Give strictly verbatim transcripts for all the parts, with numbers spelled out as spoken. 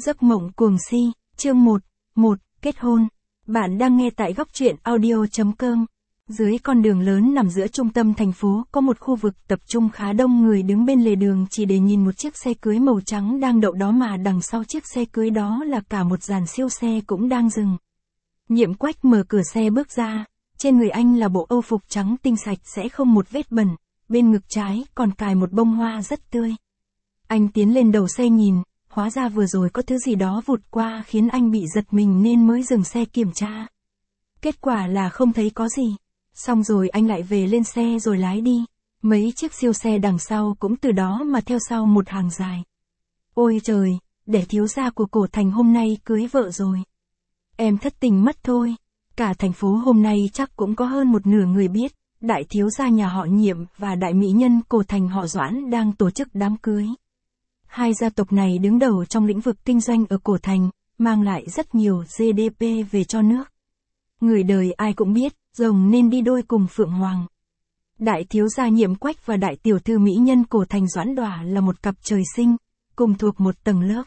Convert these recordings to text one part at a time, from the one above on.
Giấc mộng cuồng si, chương một, một, kết hôn. Bạn đang nghe tại góc truyện audio chấm com. Dưới con đường lớn nằm giữa trung tâm thành phố có một khu vực tập trung khá đông người đứng bên lề đường chỉ để nhìn một chiếc xe cưới màu trắng đang đậu đó, mà đằng sau chiếc xe cưới đó là cả một dàn siêu xe cũng đang dừng. Nhiệm Quách mở cửa xe bước ra, trên người anh là bộ âu phục trắng tinh sạch sẽ không một vết bẩn, bên ngực trái còn cài một bông hoa rất tươi. Anh tiến lên đầu xe nhìn, hóa ra vừa rồi có thứ gì đó vụt qua khiến anh bị giật mình nên mới dừng xe kiểm tra. Kết quả là không thấy có gì. Xong rồi anh lại về lên xe rồi lái đi. Mấy chiếc siêu xe đằng sau cũng từ đó mà theo sau một hàng dài. Ôi trời, để thiếu gia của Cổ Thành hôm nay cưới vợ rồi. Em thất tình mất thôi. Cả thành phố hôm nay chắc cũng có hơn một nửa người biết, đại thiếu gia nhà họ Nhiệm và đại mỹ nhân Cổ Thành họ Doãn đang tổ chức đám cưới. Hai gia tộc này đứng đầu trong lĩnh vực kinh doanh ở Cổ Thành, mang lại rất nhiều giê đê pê về cho nước. Người đời ai cũng biết, rồng nên đi đôi cùng phượng hoàng. Đại thiếu gia Nhiệm Quách và đại tiểu thư mỹ nhân Cổ Thành Doãn Đỏa là một cặp trời sinh, cùng thuộc một tầng lớp.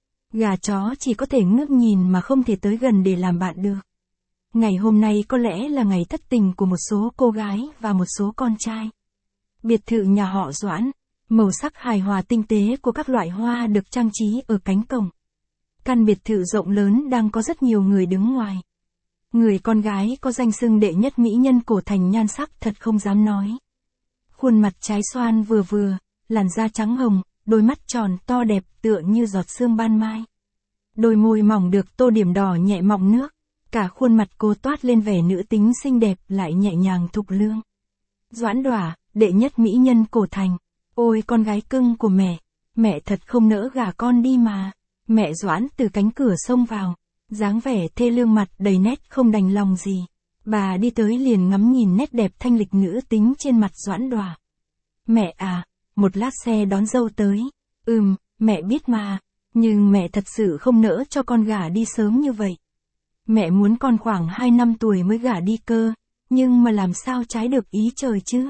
Gà chó chỉ có thể ngước nhìn mà không thể tới gần để làm bạn được. Ngày hôm nay có lẽ là ngày thất tình của một số cô gái và một số con trai. Biệt thự nhà họ Doãn, màu sắc hài hòa tinh tế của các loại hoa được trang trí ở cánh cổng. Căn biệt thự rộng lớn đang có rất nhiều người đứng ngoài. Người con gái có danh xưng đệ nhất mỹ nhân Cổ Thành nhan sắc thật không dám nói. Khuôn mặt trái xoan vừa vừa, làn da trắng hồng, đôi mắt tròn to đẹp tựa như giọt sương ban mai. Đôi môi mỏng được tô điểm đỏ nhẹ mọng nước, cả khuôn mặt cô toát lên vẻ nữ tính xinh đẹp lại nhẹ nhàng thục lương. Doãn Đỏa, đệ nhất mỹ nhân Cổ Thành. Ôi con gái cưng của mẹ, mẹ thật không nỡ gả con đi mà. Mẹ Doãn từ cánh cửa xông vào, dáng vẻ thê lương mặt đầy nét không đành lòng gì. Bà đi tới liền ngắm nhìn nét đẹp thanh lịch nữ tính trên mặt Doãn Đỏa. Mẹ à, một lát xe đón dâu tới. Ừm, mẹ biết mà, nhưng mẹ thật sự không nỡ cho con gả đi sớm như vậy. Mẹ muốn con khoảng hai năm tuổi mới gả đi cơ, nhưng mà làm sao trái được ý trời chứ?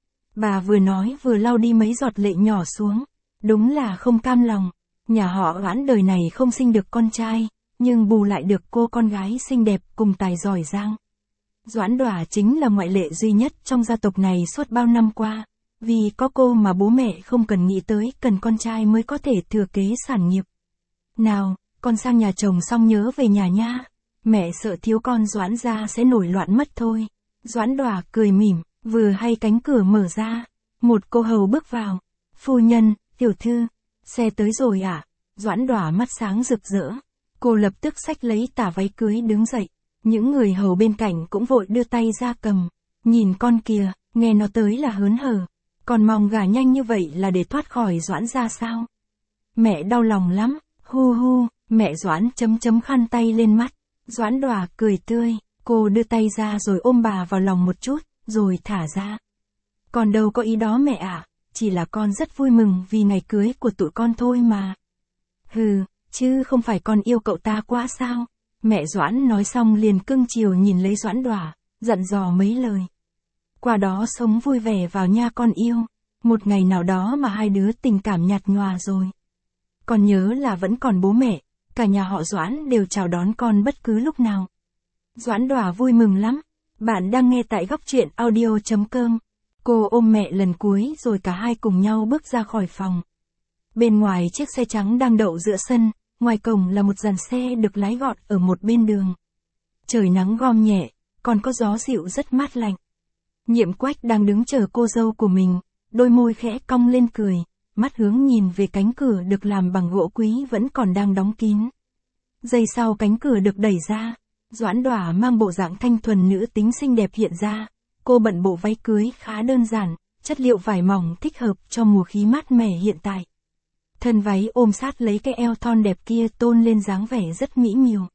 Bà vừa nói vừa lau đi mấy giọt lệ nhỏ xuống. Đúng là không cam lòng. Nhà họ Doãn đời này không sinh được con trai, nhưng bù lại được cô con gái xinh đẹp cùng tài giỏi giang. Doãn Đỏa chính là ngoại lệ duy nhất trong gia tộc này suốt bao năm qua. Vì có cô mà bố mẹ không cần nghĩ tới cần con trai mới có thể thừa kế sản nghiệp. Nào, con sang nhà chồng xong nhớ về nhà nha. Mẹ sợ thiếu con Doãn gia sẽ nổi loạn mất thôi. Doãn Đỏa cười mỉm. Vừa hay cánh cửa mở ra, một cô hầu bước vào. Phu nhân, tiểu thư, xe tới rồi ạ. À? Doãn Đỏa mắt sáng rực rỡ. Cô lập tức xách lấy tả váy cưới đứng dậy. Những người hầu bên cạnh cũng vội đưa tay ra cầm. Nhìn con kìa, nghe nó tới là hớn hở. Còn mong gả nhanh như vậy là để thoát khỏi Doãn gia sao? Mẹ đau lòng lắm, hu hu, mẹ Doãn chấm chấm khăn tay lên mắt. Doãn Đỏa cười tươi, cô đưa tay ra rồi ôm bà vào lòng một chút. Rồi thả ra. Còn đâu có ý đó mẹ ạ, à, chỉ là con rất vui mừng vì ngày cưới của tụi con thôi mà. Hừ, chứ không phải con yêu cậu ta quá sao? Mẹ Doãn nói xong liền cưng chiều nhìn lấy Doãn Đỏa, dặn dò mấy lời. Qua đó sống vui vẻ vào nha con yêu, một ngày nào đó mà hai đứa tình cảm nhạt nhòa rồi. Con nhớ là vẫn còn bố mẹ, cả nhà họ Doãn đều chào đón con bất cứ lúc nào. Doãn Đỏa vui mừng lắm. Bạn đang nghe tại góc truyện audio chấm com. Cô ôm mẹ lần cuối rồi cả hai cùng nhau bước ra khỏi phòng. Bên ngoài chiếc xe trắng đang đậu giữa sân, ngoài cổng là một dàn xe được lái gọn ở một bên đường. Trời nắng gom nhẹ, còn có gió dịu rất mát lạnh. Nhiệm Quách đang đứng chờ cô dâu của mình, đôi môi khẽ cong lên cười, mắt hướng nhìn về cánh cửa được làm bằng gỗ quý vẫn còn đang đóng kín. Giây sau cánh cửa được đẩy ra. Doãn Đỏa mang bộ dạng thanh thuần nữ tính xinh đẹp hiện ra. Cô bận bộ váy cưới khá đơn giản, chất liệu vải mỏng thích hợp cho mùa khí mát mẻ hiện tại. Thân váy ôm sát lấy cái eo thon đẹp kia tôn lên dáng vẻ rất mỹ miều.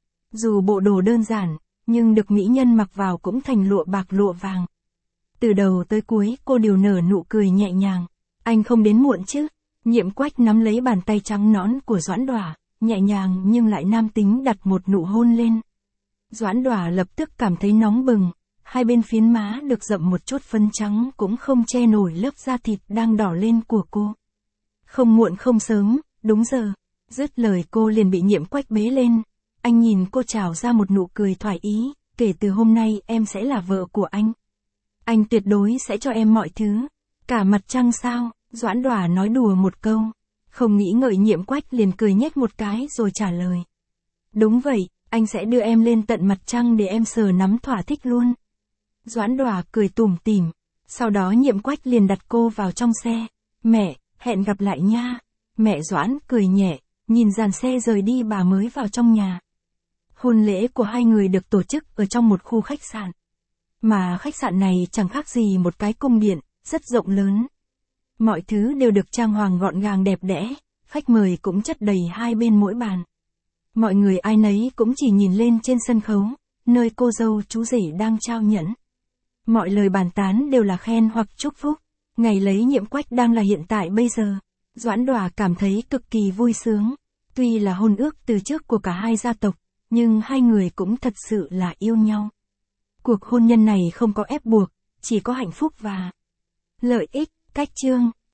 Dù bộ đồ đơn giản, nhưng được mỹ nhân mặc vào cũng thành lụa bạc lụa vàng. Từ đầu tới cuối cô đều nở nụ cười nhẹ nhàng. Anh không đến muộn chứ? Nhiệm Quách nắm lấy bàn tay trắng nõn của Doãn Đỏa, nhẹ nhàng nhưng lại nam tính đặt một nụ hôn lên. Doãn Đỏa lập tức cảm thấy nóng bừng, hai bên phiến má được rậm một chút phấn trắng cũng không che nổi lớp da thịt đang đỏ lên của cô. Không muộn không sớm, đúng giờ. Dứt lời cô liền bị Nhiệm Quách bế lên. Anh nhìn cô trào ra một nụ cười thoải ý, kể từ hôm nay em sẽ là vợ của anh. Anh tuyệt đối sẽ cho em mọi thứ. Cả mặt trăng sao? Doãn Đòa nói đùa một câu. Không nghĩ ngợi Nhiệm Quách liền cười nhếch một cái rồi trả lời. Đúng vậy, anh sẽ đưa em lên tận mặt trăng để em sờ nắm thỏa thích luôn. Doãn Đòa cười tủm tỉm. Sau đó Nhiệm Quách liền đặt cô vào trong xe. Mẹ, hẹn gặp lại nha. Mẹ Doãn cười nhẹ, nhìn dàn xe rời đi bà mới vào trong nhà. Hôn lễ của hai người được tổ chức ở trong một khu khách sạn. Mà khách sạn này chẳng khác gì một cái cung điện, rất rộng lớn. Mọi thứ đều được trang hoàng gọn gàng đẹp đẽ, khách mời cũng chất đầy hai bên mỗi bàn. Mọi người ai nấy cũng chỉ nhìn lên trên sân khấu, nơi cô dâu chú rể đang trao nhẫn. Mọi lời bàn tán đều là khen hoặc chúc phúc. Ngày lấy Nhiệm Quách đang là hiện tại bây giờ. Doãn Đòa cảm thấy cực kỳ vui sướng. Tuy là hôn ước từ trước của cả hai gia tộc, nhưng hai người cũng thật sự là yêu nhau. Cuộc hôn nhân này không có ép buộc, chỉ có hạnh phúc và lợi ích. Cách chương